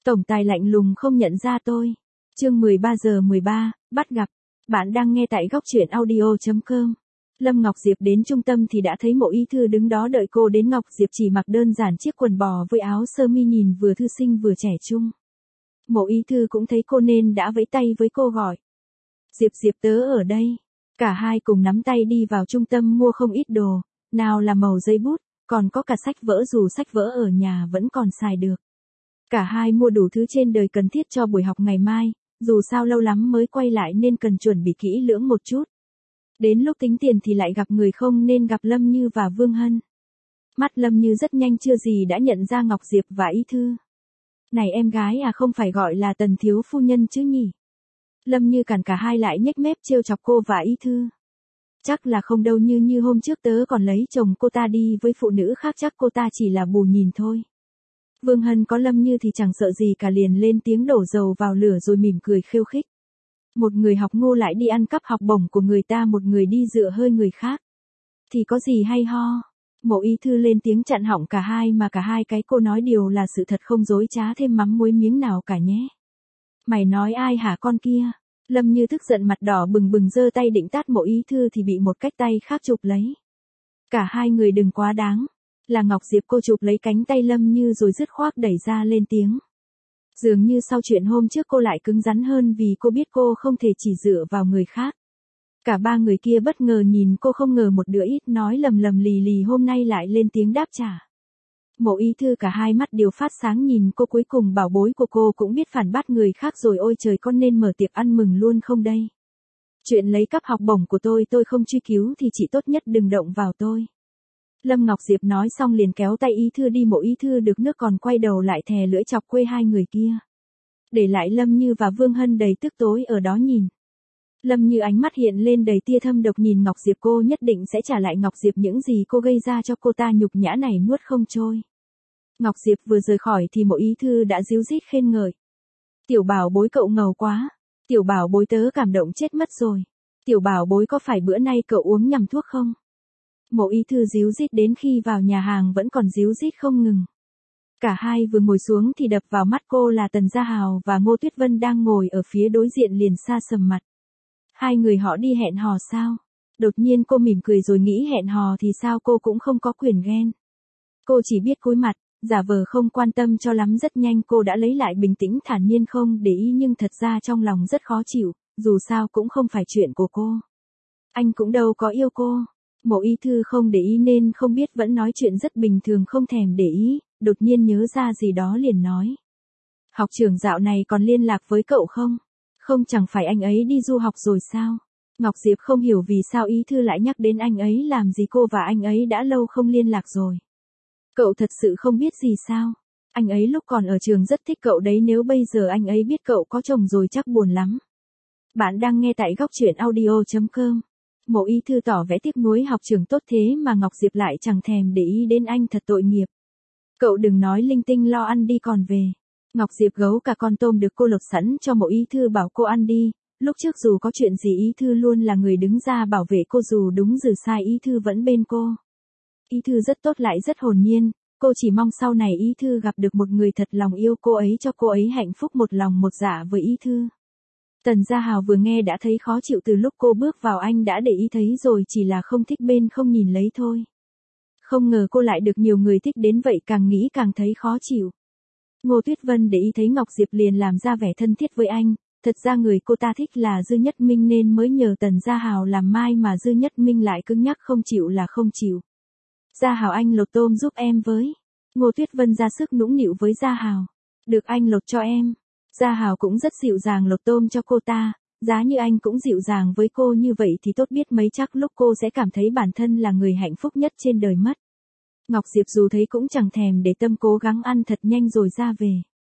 Tổng tài lạnh lùng không nhận ra tôi. Chương 13:13, bắt gặp. Bạn đang nghe tại góc truyện audio.com. Lâm Ngọc Diệp đến trung tâm thì đã thấy Mộ Y Thư đứng đó đợi cô đến. Ngọc Diệp chỉ mặc đơn giản chiếc quần bò với áo sơ mi nhìn vừa thư sinh vừa trẻ trung. Mộ Y Thư cũng thấy cô nên đã vẫy tay với cô gọi. Diệp Diệp tớ ở đây. Cả hai cùng nắm tay đi vào trung tâm mua không ít đồ, nào là màu giấy bút, còn có cả sách vở dù sách vở ở nhà vẫn còn xài được. Cả hai mua đủ thứ trên đời cần thiết cho buổi học ngày mai, dù sao lâu lắm mới quay lại nên cần chuẩn bị kỹ lưỡng một chút. Đến lúc tính tiền thì lại gặp người không nên gặp Lâm Như và Vương Hân. Mắt Lâm Như rất nhanh chưa gì đã nhận ra Ngọc Diệp và Y Thư. Này em gái à, không phải gọi là Tần thiếu phu nhân chứ nhỉ? Lâm Như cản cả hai lại nhếch mép trêu chọc cô và Y Thư. Chắc là không đâu, như hôm trước tớ còn lấy chồng cô ta đi với phụ nữ khác, chắc cô ta chỉ là bù nhìn thôi. Vương Hân có Lâm Như thì chẳng sợ gì cả, liền lên tiếng đổ dầu vào lửa rồi mỉm cười khiêu khích. Một người học ngu lại đi ăn cắp học bổng của người ta, một người đi dựa hơi người khác. Thì có gì hay ho? Mộ Y Thư lên tiếng chặn họng cả hai, mà cả hai cái cô nói đều là sự thật, không dối trá thêm mắm muối miếng nào cả nhé. Mày nói ai hả con kia? Lâm Như tức giận mặt đỏ bừng bừng giơ tay định tát Mộ Y Thư thì bị một cách tay khác chụp lấy. Cả hai người đừng quá đáng. Là Ngọc Diệp, cô chụp lấy cánh tay Lâm Như rồi dứt khoát đẩy ra lên tiếng. Dường như sau chuyện hôm trước cô lại cứng rắn hơn vì cô biết cô không thể chỉ dựa vào người khác. Cả ba người kia bất ngờ nhìn cô, không ngờ một đứa ít nói lầm lầm lì lì hôm nay lại lên tiếng đáp trả. Mộ Y Thư cả hai mắt đều phát sáng nhìn cô, cuối cùng bảo bối của cô cũng biết phản bác người khác rồi. Ôi trời, con nên mở tiệc ăn mừng luôn không đây? Chuyện lấy cắp học bổng của tôi không truy cứu thì chị tốt nhất đừng động vào tôi. Lâm Ngọc Diệp nói xong liền kéo tay Y Thư đi. Mộ Y Thư được nước còn quay đầu lại thè lưỡi chọc quê hai người kia. Để lại Lâm Như và Vương Hân đầy tức tối ở đó nhìn. Lâm Như ánh mắt hiện lên đầy tia thâm độc nhìn Ngọc Diệp, cô nhất định sẽ trả lại Ngọc Diệp những gì cô gây ra cho cô ta, nhục nhã này nuốt không trôi. Ngọc Diệp vừa rời khỏi thì Mộ Y Thư đã ríu rít khen ngợi. Tiểu bảo bối cậu ngầu quá. Tiểu bảo bối tớ cảm động chết mất rồi. Tiểu bảo bối có phải bữa nay cậu uống nhầm thuốc không? Mộ Y Thư ríu rít đến khi vào nhà hàng vẫn còn ríu rít không ngừng. Cả hai vừa ngồi xuống thì đập vào mắt cô là Tần Gia Hào và Ngô Tuyết Vân đang ngồi ở phía đối diện, liền xa sầm mặt. Hai người họ đi hẹn hò sao? Đột nhiên cô mỉm cười rồi nghĩ hẹn hò thì sao, cô cũng không có quyền ghen. Cô chỉ biết cúi mặt, giả vờ không quan tâm cho lắm. Rất nhanh cô đã lấy lại bình tĩnh, thản nhiên không để ý, nhưng thật ra trong lòng rất khó chịu, dù sao cũng không phải chuyện của cô. Anh cũng đâu có yêu cô. Mộ Y Thư không để ý nên không biết, vẫn nói chuyện rất bình thường không thèm để ý, đột nhiên nhớ ra gì đó liền nói. Học trưởng dạo này còn liên lạc với cậu không? Không, chẳng phải anh ấy đi du học rồi sao? Ngọc Diệp không hiểu vì sao Y Thư lại nhắc đến anh ấy làm gì, cô và anh ấy đã lâu không liên lạc rồi. Cậu thật sự không biết gì sao? Anh ấy lúc còn ở trường rất thích cậu đấy, nếu bây giờ anh ấy biết cậu có chồng rồi chắc buồn lắm. Bạn đang nghe tại góc truyện audio.com. Mộ Y Thư tỏ vẻ tiếc nuối, học trưởng tốt thế mà Ngọc Diệp lại chẳng thèm để ý đến anh, thật tội nghiệp. Cậu đừng nói linh tinh, lo ăn đi còn về. Ngọc Diệp gấu cả con tôm được cô lột sẵn cho Mộ Y Thư bảo cô ăn đi. Lúc trước dù có chuyện gì Y Thư luôn là người đứng ra bảo vệ cô, dù đúng dù sai Y Thư vẫn bên cô. Y Thư rất tốt lại rất hồn nhiên, cô chỉ mong sau này Y Thư gặp được một người thật lòng yêu cô ấy, cho cô ấy hạnh phúc một lòng một dạ với Y Thư. Tần Gia Hào vừa nghe đã thấy khó chịu, từ lúc cô bước vào anh đã để ý thấy rồi, chỉ là không thích bên không nhìn lấy thôi. Không ngờ cô lại được nhiều người thích đến vậy, càng nghĩ càng thấy khó chịu. Ngô Tuyết Vân để ý thấy Ngọc Diệp liền làm ra vẻ thân thiết với anh, thật ra người cô ta thích là Dư Nhất Minh nên mới nhờ Tần Gia Hào làm mai, mà Dư Nhất Minh lại cứng nhắc không chịu là không chịu. Gia Hào anh lột tôm giúp em với. Ngô Tuyết Vân ra sức nũng nịu với Gia Hào. Được, anh lột cho em. Gia Hào cũng rất dịu dàng lột tôm cho cô ta, giá như anh cũng dịu dàng với cô như vậy thì tốt biết mấy, chắc lúc cô sẽ cảm thấy bản thân là người hạnh phúc nhất trên đời mất. Ngọc Diệp dù thấy cũng chẳng thèm để tâm, cố gắng ăn thật nhanh rồi ra về.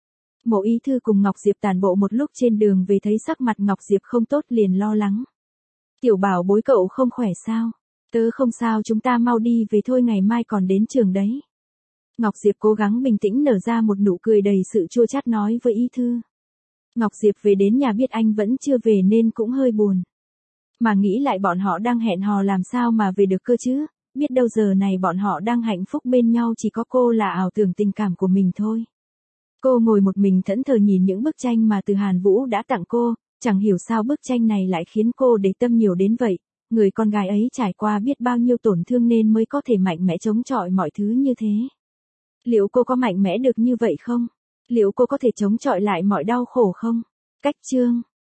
Mộ Y Thư cùng Ngọc Diệp tản bộ một lúc, trên đường về thấy sắc mặt Ngọc Diệp không tốt liền lo lắng. Tiểu bảo bối cậu không khỏe sao? Tớ không sao, chúng ta mau đi về thôi, ngày mai còn đến trường đấy. Ngọc Diệp cố gắng bình tĩnh nở ra một nụ cười đầy sự chua chát nói với Y Thư. Ngọc Diệp về đến nhà biết anh vẫn chưa về nên cũng hơi buồn. Mà nghĩ lại bọn họ đang hẹn hò làm sao mà về được cơ chứ, biết đâu giờ này bọn họ đang hạnh phúc bên nhau, chỉ có cô là ảo tưởng tình cảm của mình thôi. Cô ngồi một mình thẫn thờ nhìn những bức tranh mà Từ Hàn Vũ đã tặng cô, chẳng hiểu sao bức tranh này lại khiến cô để tâm nhiều đến vậy. Người con gái ấy trải qua biết bao nhiêu tổn thương nên mới có thể mạnh mẽ chống chọi mọi thứ như thế. Liệu cô có mạnh mẽ được như vậy không? Liệu cô có thể chống chọi lại mọi đau khổ không? Cách chương